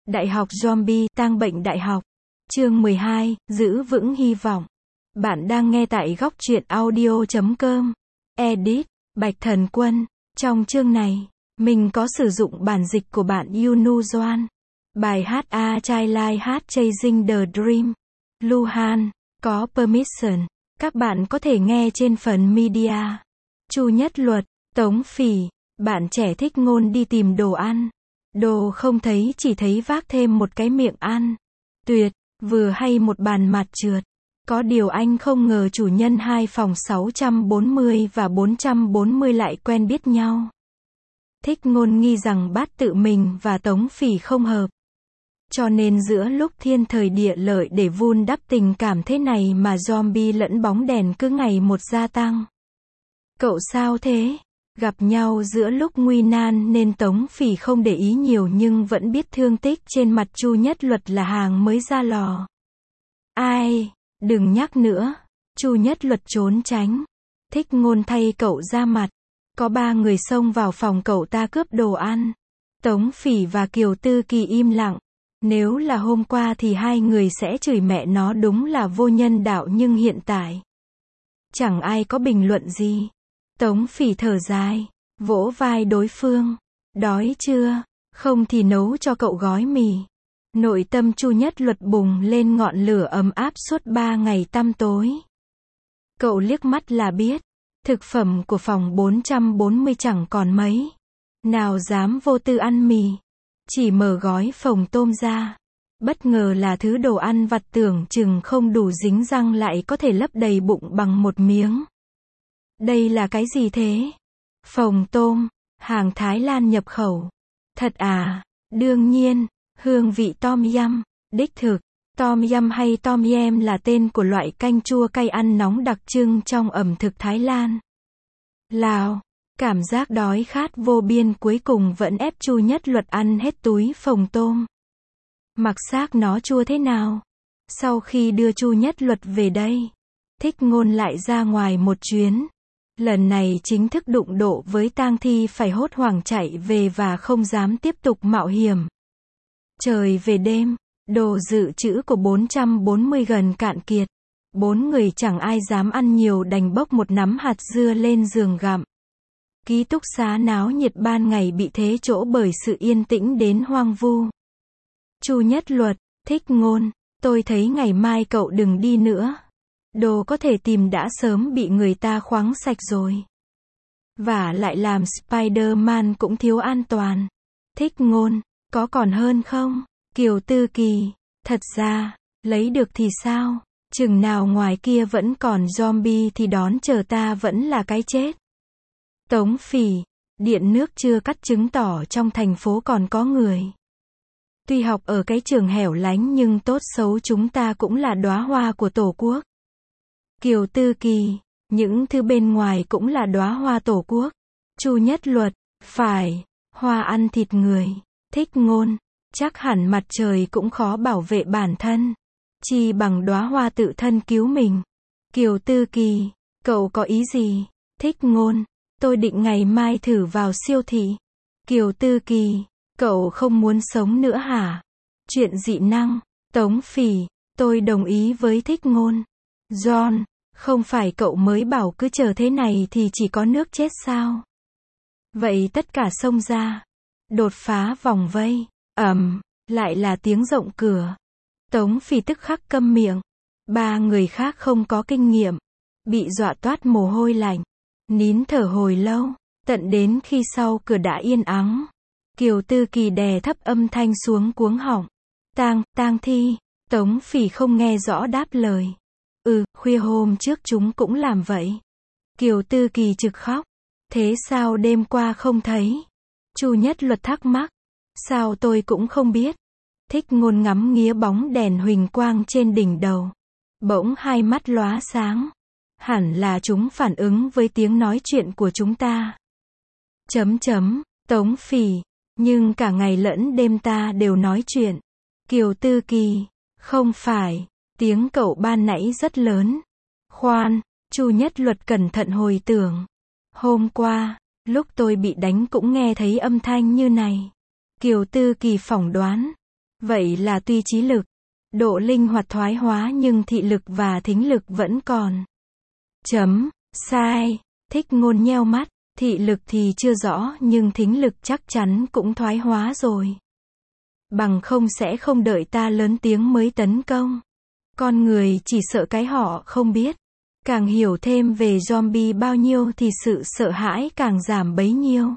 Đại học Zombie, tang bệnh đại học. Chương 12, giữ vững hy vọng. Bạn đang nghe tại góc truyện audio.com. Edit, Bạch Thần Quân. Trong chương này, mình có sử dụng bản dịch của bạn Yunu Doan. Bài hát A Child Hát Chasing the Dream. Luhan, có permission. Các bạn có thể nghe trên phần media. Chu Nhất Luật, Tống Phỉ. Bạn trẻ thích ngôn đi tìm đồ ăn. Đồ không thấy, chỉ thấy vác thêm một cái miệng ăn. Tuyệt, vừa hay một bàn mặt trượt. Có điều anh không ngờ chủ nhân hai phòng 640 và 440 lại quen biết nhau. Thích ngôn nghi rằng bát tự mình và Tống Phỉ không hợp. Cho nên giữa lúc thiên thời địa lợi để vun đắp tình cảm thế này mà zombie lẫn bóng đèn cứ ngày một gia tăng. Cậu sao thế? Gặp nhau giữa lúc nguy nan nên Tống Phỉ không để ý nhiều nhưng vẫn biết thương tích trên mặt Chu Nhất Luật là hàng mới ra lò. Ai? Đừng nhắc nữa. Chu Nhất Luật trốn tránh. Thích ngôn thay cậu ra mặt. Có 3 người xông vào phòng cậu ta cướp đồ ăn. Tống Phỉ và Kiều Tư Kỳ im lặng. Nếu là hôm qua thì hai người sẽ chửi mẹ nó đúng là vô nhân đạo, nhưng hiện tại chẳng ai có bình luận gì. Tống Phỉ thở dài, vỗ vai đối phương. Đói chưa? Không thì nấu cho cậu gói mì. Nội tâm Chu Nhất Luật bùng lên ngọn lửa ấm áp suốt 3 ngày tăm tối. Cậu liếc mắt là biết, thực phẩm của phòng 440 chẳng còn mấy. Nào dám vô tư ăn mì. Chỉ mở gói phồng tôm ra. Bất ngờ là thứ đồ ăn vặt tưởng chừng không đủ dính răng lại có thể lấp đầy bụng bằng một miếng. Đây là cái gì thế? Phồng tôm, hàng Thái Lan nhập khẩu. Thật à? Đương nhiên, hương vị tom yum, đích thực. Tom yum hay tom yum là tên của loại canh chua cay ăn nóng đặc trưng trong ẩm thực Thái Lan. Lào, cảm giác đói khát vô biên cuối cùng vẫn ép Chu Nhất Luật ăn hết túi phồng tôm. Mặc xác nó chua thế nào? Sau khi đưa Chu Nhất Luật về đây, Thích ngôn lại ra ngoài một chuyến. Lần này chính thức đụng độ với tang thi phải hốt hoảng chạy về và không dám tiếp tục mạo hiểm. Trời về đêm, đồ dự trữ của 440 gần cạn kiệt. 4 người chẳng ai dám ăn nhiều đành bốc một nắm hạt dưa lên giường gặm. Ký túc xá náo nhiệt ban ngày bị thế chỗ bởi sự yên tĩnh đến hoang vu. Chu Nhất Luật, Thích ngôn, tôi thấy ngày mai cậu đừng đi nữa. Đồ có thể tìm đã sớm bị người ta khoáng sạch rồi. Và lại làm Spider-Man cũng thiếu an toàn. Thích ngôn, có còn hơn không? Kiều Tư Kỳ, thật ra, lấy được thì sao? Chừng nào ngoài kia vẫn còn zombie thì đón chờ ta vẫn là cái chết. Tống Phỉ, điện nước chưa cắt chứng tỏ trong thành phố còn có người. Tuy học ở cái trường hẻo lánh nhưng tốt xấu chúng ta cũng là đóa hoa của Tổ quốc. Kiều Tư Kỳ, những thứ bên ngoài cũng là đóa hoa Tổ quốc. Chu Nhất Luật, phải, hoa ăn thịt người. Thích ngôn, chắc hẳn mặt trời cũng khó bảo vệ bản thân. Chi bằng đóa hoa tự thân cứu mình. Kiều Tư Kỳ, cậu có ý gì? Thích ngôn, tôi định ngày mai thử vào siêu thị. Kiều Tư Kỳ, cậu không muốn sống nữa hả? Chuyện dị năng. Tống Phỉ, tôi đồng ý với Thích ngôn. John, không phải cậu mới bảo cứ chờ thế này thì chỉ có nước chết sao? Vậy tất cả xông ra. Đột phá vòng vây. Lại là tiếng rộng cửa. Tống Phỉ tức khắc câm miệng. 3 người khác không có kinh nghiệm. Bị dọa toát mồ hôi lạnh. Nín thở hồi lâu. Tận đến khi sau cửa đã yên ắng. Kiều Tư Kỳ đè thấp âm thanh xuống cuống họng. Tang thi. Tống Phỉ không nghe rõ đáp lời. Khuya hôm trước chúng cũng làm vậy. Kiều Tư Kỳ trực khóc. Thế sao đêm qua không thấy? Chu Nhất Luật thắc mắc. Sao tôi cũng không biết. Thích ngôn ngắm nghía bóng đèn huỳnh quang trên đỉnh đầu. Bỗng hai mắt lóa sáng. Hẳn là chúng phản ứng với tiếng nói chuyện của chúng ta. Tống Phỉ, nhưng cả ngày lẫn đêm ta đều nói chuyện. Kiều Tư Kỳ, không phải, tiếng cậu ban nãy rất lớn. Khoan, Chu Nhất Luật cẩn thận hồi tưởng. Hôm qua, lúc tôi bị đánh cũng nghe thấy âm thanh như này. Kiều Tư Kỳ phỏng đoán. Vậy là tuy trí lực, độ linh hoạt thoái hóa nhưng thị lực và thính lực vẫn còn. Sai. Thích Ngôn nheo mắt, thị lực thì chưa rõ nhưng thính lực chắc chắn cũng thoái hóa rồi. Bằng không sẽ không đợi ta lớn tiếng mới tấn công. Con người chỉ sợ cái họ không biết. Càng hiểu thêm về zombie bao nhiêu thì sự sợ hãi càng giảm bấy nhiêu.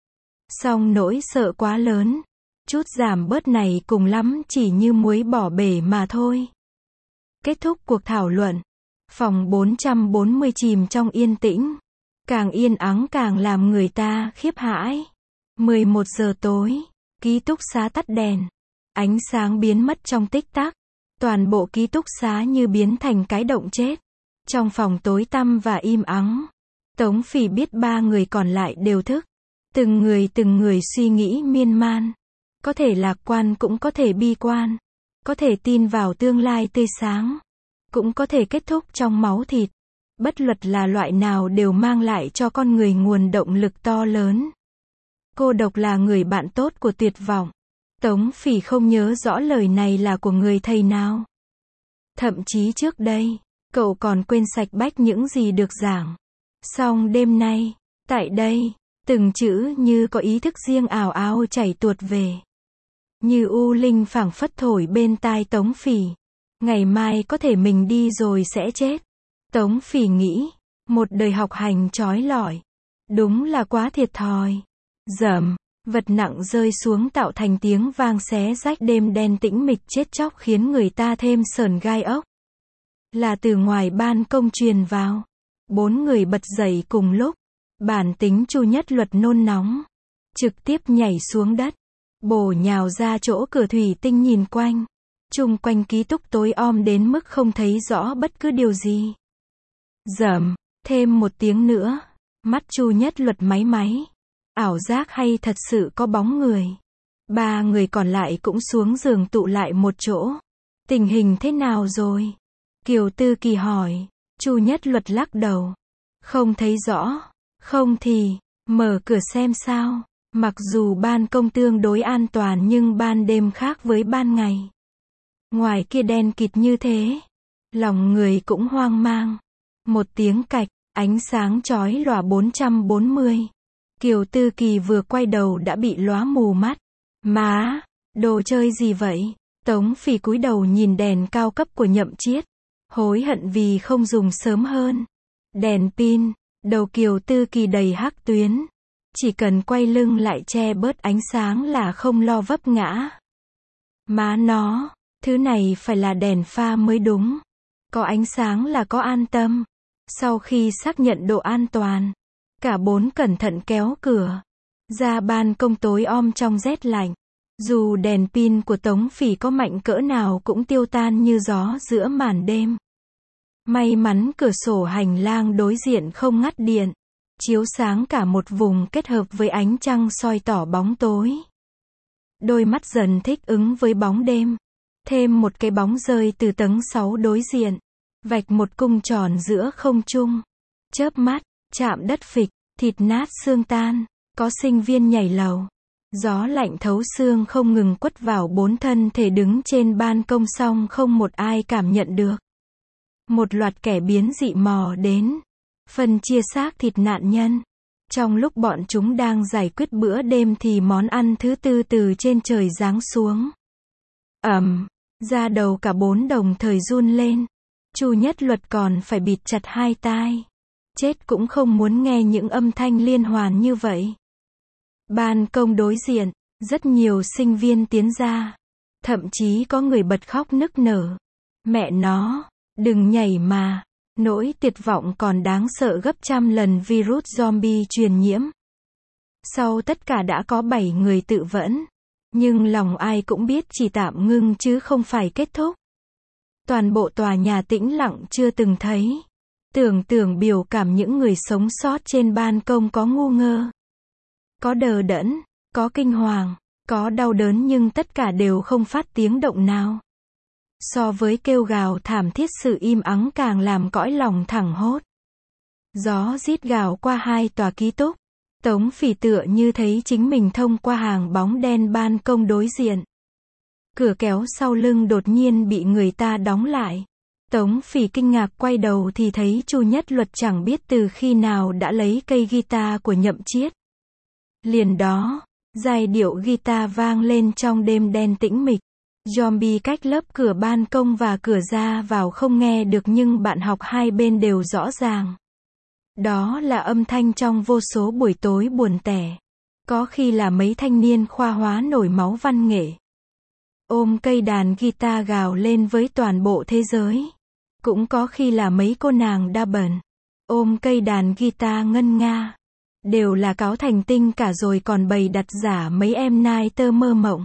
Song nỗi sợ quá lớn. Chút giảm bớt này cùng lắm chỉ như muối bỏ bể mà thôi. Kết thúc cuộc thảo luận. Phòng 440 chìm trong yên tĩnh. Càng yên ắng càng làm người ta khiếp hãi. 11 giờ tối. Ký túc xá tắt đèn. Ánh sáng biến mất trong tích tắc. Toàn bộ ký túc xá như biến thành cái động chết. Trong phòng tối tăm và im ắng. Tống Phỉ biết 3 người còn lại đều thức. Từng người suy nghĩ miên man. Có thể lạc quan cũng có thể bi quan. Có thể tin vào tương lai tươi sáng. Cũng có thể kết thúc trong máu thịt. Bất luận là loại nào đều mang lại cho con người nguồn động lực to lớn. Cô độc là người bạn tốt của tuyệt vọng. Tống Phỉ không nhớ rõ lời này là của người thầy nào. Thậm chí trước đây, cậu còn quên sạch bách những gì được giảng. Song đêm nay, tại đây, từng chữ như có ý thức riêng ào ào chảy tuột về. Như u linh phảng phất thổi bên tai Tống Phỉ. Ngày mai có thể mình đi rồi sẽ chết. Tống Phỉ nghĩ, một đời học hành trói lọi. Đúng là quá thiệt thòi. Dầm, vật nặng rơi xuống tạo thành tiếng vang xé rách đêm đen tĩnh mịch chết chóc khiến người ta thêm sởn gai ốc. Là từ ngoài ban công truyền vào. 4 người bật dậy cùng lúc. Bản tính Chu Nhất Luật nôn nóng. Trực tiếp nhảy xuống đất. Bổ nhào ra chỗ cửa thủy tinh nhìn quanh. Chung quanh ký túc tối om đến mức không thấy rõ bất cứ điều gì. Dầm, thêm một tiếng nữa. Mắt Chu Nhất Luật máy máy. Ảo giác hay thật sự có bóng người. 3 người còn lại cũng xuống giường tụ lại một chỗ. Tình hình thế nào rồi? Kiều Tư Kỳ hỏi. Chu Nhất Luật lắc đầu. Không thấy rõ. Không thì, mở cửa xem sao. Mặc dù ban công tương đối an toàn nhưng ban đêm khác với ban ngày. Ngoài kia đen kịt như thế. Lòng người cũng hoang mang. Một tiếng cạch, ánh sáng chói lòa 440. Kiều Tư Kỳ vừa quay đầu đã bị lóa mù mắt. Má, đồ chơi gì vậy? Tống Phỉ cúi đầu nhìn đèn cao cấp của Nhậm Chiết. Hối hận vì không dùng sớm hơn. Đèn pin, đầu Kiều Tư Kỳ đầy hắc tuyến. Chỉ cần quay lưng lại che bớt ánh sáng là không lo vấp ngã. Má nó, thứ này phải là đèn pha mới đúng. Có ánh sáng là có an tâm. Sau khi xác nhận độ an toàn, cả 4 cẩn thận kéo cửa. Ra ban công tối om trong rét lạnh. Dù đèn pin của Tống Phỉ có mạnh cỡ nào cũng tiêu tan như gió giữa màn đêm. May mắn cửa sổ hành lang đối diện không ngắt điện. Chiếu sáng cả một vùng kết hợp với ánh trăng soi tỏ bóng tối. Đôi mắt dần thích ứng với bóng đêm. Thêm một cái bóng rơi từ tầng 6 đối diện. Vạch một cung tròn giữa không trung. Chớp mắt, chạm đất phịch, thịt nát xương tan. Có sinh viên nhảy lầu. Gió lạnh thấu xương không ngừng quất vào 4 thân thể đứng trên ban công song không một ai cảm nhận được. Một loạt kẻ biến dị mò đến. Phân chia xác thịt nạn nhân. Trong lúc bọn chúng đang giải quyết bữa đêm thì món ăn thứ tư từ trên trời giáng xuống. Da đầu cả 4 đồng thời run lên. Chu Nhất Luật còn phải bịt chặt 2 tai. Chết cũng không muốn nghe những âm thanh liên hoàn như vậy. Ban công đối diện, rất nhiều sinh viên tiến ra. Thậm chí có người bật khóc nức nở. Mẹ nó, đừng nhảy mà. Nỗi tuyệt vọng còn đáng sợ gấp trăm lần virus zombie truyền nhiễm. Sau tất cả đã có 7 người tự vẫn. Nhưng lòng ai cũng biết chỉ tạm ngưng chứ không phải kết thúc. Toàn bộ tòa nhà tĩnh lặng chưa từng thấy. Tưởng biểu cảm những người sống sót trên ban công có ngu ngơ. Có đờ đẫn, có kinh hoàng, có đau đớn nhưng tất cả đều không phát tiếng động nào. So với kêu gào thảm thiết sự im ắng càng làm cõi lòng thẳng hốt. Gió rít gào qua 2 tòa ký túc. Tống Phỉ tựa như thấy chính mình thông qua hàng bóng đen ban công đối diện. Cửa kéo sau lưng đột nhiên bị người ta đóng lại. Tống Phỉ kinh ngạc quay đầu thì thấy Chu Nhất Luật chẳng biết từ khi nào đã lấy cây guitar của Nhậm Chiết. Liền đó, giai điệu guitar vang lên trong đêm đen tĩnh mịch. Zombie cách lớp cửa ban công và cửa ra vào không nghe được nhưng bạn học hai bên đều rõ ràng. Đó là âm thanh trong vô số buổi tối buồn tẻ. Có khi là mấy thanh niên khoa hóa nổi máu văn nghệ. Ôm cây đàn guitar gào lên với toàn bộ thế giới. Cũng có khi là mấy cô nàng đa bẩn. Ôm cây đàn guitar ngân nga. Đều là cáo thành tinh cả rồi còn bày đặt giả mấy em nai tơ mơ mộng.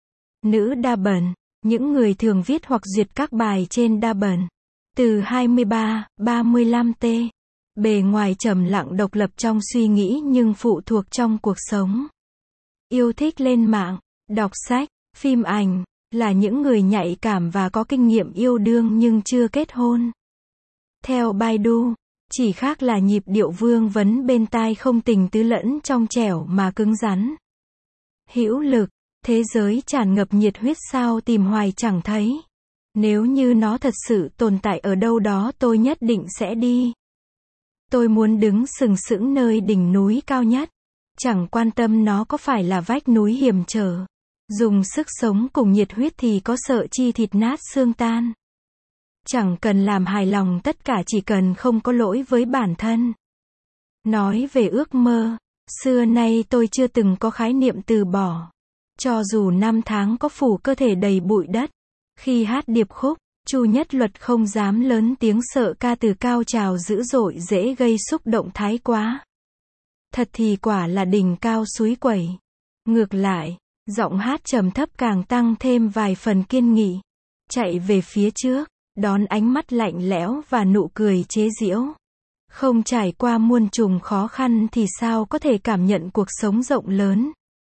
Nữ đa bẩn, những người thường viết hoặc duyệt các bài trên đa bẩn. Từ 23, 35T. Bề ngoài trầm lặng độc lập trong suy nghĩ nhưng phụ thuộc trong cuộc sống. Yêu thích lên mạng, đọc sách, phim ảnh, là những người nhạy cảm và có kinh nghiệm yêu đương nhưng chưa kết hôn. Theo Baidu, chỉ khác là nhịp điệu vương vấn bên tai không tình tứ lẫn trong trẻo mà cứng rắn. Hữu lực, thế giới tràn ngập nhiệt huyết sao tìm hoài chẳng thấy. Nếu như nó thật sự tồn tại ở đâu đó tôi nhất định sẽ đi. Tôi muốn đứng sừng sững nơi đỉnh núi cao nhất. Chẳng quan tâm nó có phải là vách núi hiểm trở. Dùng sức sống cùng nhiệt huyết thì có sợ chi thịt nát xương tan. Chẳng cần làm hài lòng tất cả chỉ cần không có lỗi với bản thân. Nói về ước mơ, xưa nay tôi chưa từng có khái niệm từ bỏ. Cho dù năm tháng có phủ cơ thể đầy bụi đất. Khi hát điệp khúc, Chu Nhất Luật không dám lớn tiếng sợ ca từ cao trào dữ dội dễ gây xúc động thái quá. Thật thì quả là đỉnh cao suối quẩy. Ngược lại, giọng hát trầm thấp càng tăng thêm vài phần kiên nghị. Chạy về phía trước, đón ánh mắt lạnh lẽo và nụ cười chế giễu. Không trải qua muôn trùng khó khăn thì sao có thể cảm nhận cuộc sống rộng lớn.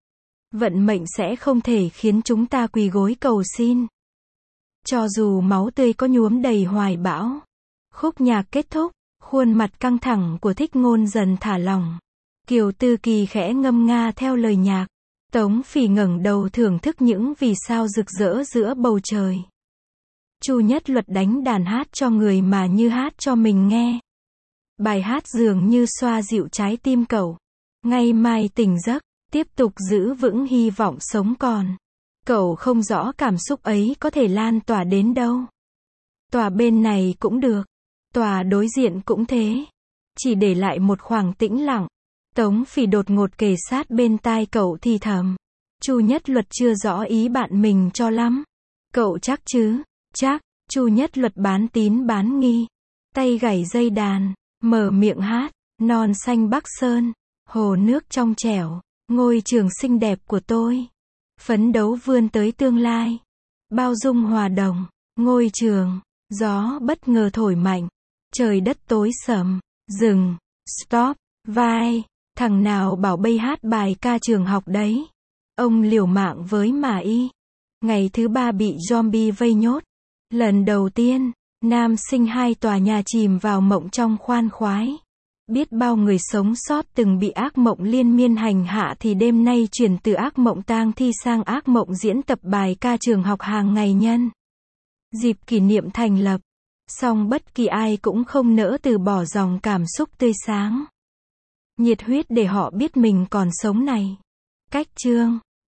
Vận mệnh sẽ không thể khiến chúng ta quỳ gối cầu xin. Cho dù máu tươi có nhuốm đầy hoài bão. Khúc nhạc kết thúc, khuôn mặt căng thẳng của Thích Ngôn dần thả lỏng. Kiều Tư Kỳ khẽ ngâm nga theo lời nhạc. Tống Phỉ ngẩng đầu thưởng thức những vì sao rực rỡ giữa bầu trời. Chu Nhất Luật đánh đàn hát cho người mà như hát cho mình nghe. Bài hát dường như xoa dịu trái tim cậu. Ngày mai tỉnh giấc, tiếp tục giữ vững hy vọng sống còn. Cậu không rõ cảm xúc ấy có thể lan tỏa đến đâu. Tòa bên này cũng được. Tòa đối diện cũng thế. Chỉ để lại một khoảng tĩnh lặng. Tống Phỉ đột ngột kề sát bên tai cậu thì thầm. Chu Nhất Luật chưa rõ ý bạn mình cho lắm. Cậu chắc chứ? Chắc. Chu Nhất Luật bán tín bán nghi. Tay gảy dây đàn. Mở miệng hát. Non xanh Bắc Sơn. Hồ nước trong trẻo. Ngôi trường xinh đẹp của tôi. Phấn đấu vươn tới tương lai. Bao dung hòa đồng. Ngôi trường. Gió bất ngờ thổi mạnh. Trời đất tối sầm. Dừng. Stop. Vai. Thằng nào bảo bây hát bài ca trường học đấy. Ông liều mạng với mà y. Ngày thứ 3 bị zombie vây nhốt. Lần đầu tiên, nam sinh 2 tòa nhà chìm vào mộng trong khoan khoái. Biết bao người sống sót từng bị ác mộng liên miên hành hạ thì đêm nay chuyển từ ác mộng tang thi sang ác mộng diễn tập bài ca trường học hàng ngày nhân. Dịp kỷ niệm thành lập. Song bất kỳ ai cũng không nỡ từ bỏ dòng cảm xúc tươi sáng. Nhiệt huyết để họ biết mình còn sống này. Cách chương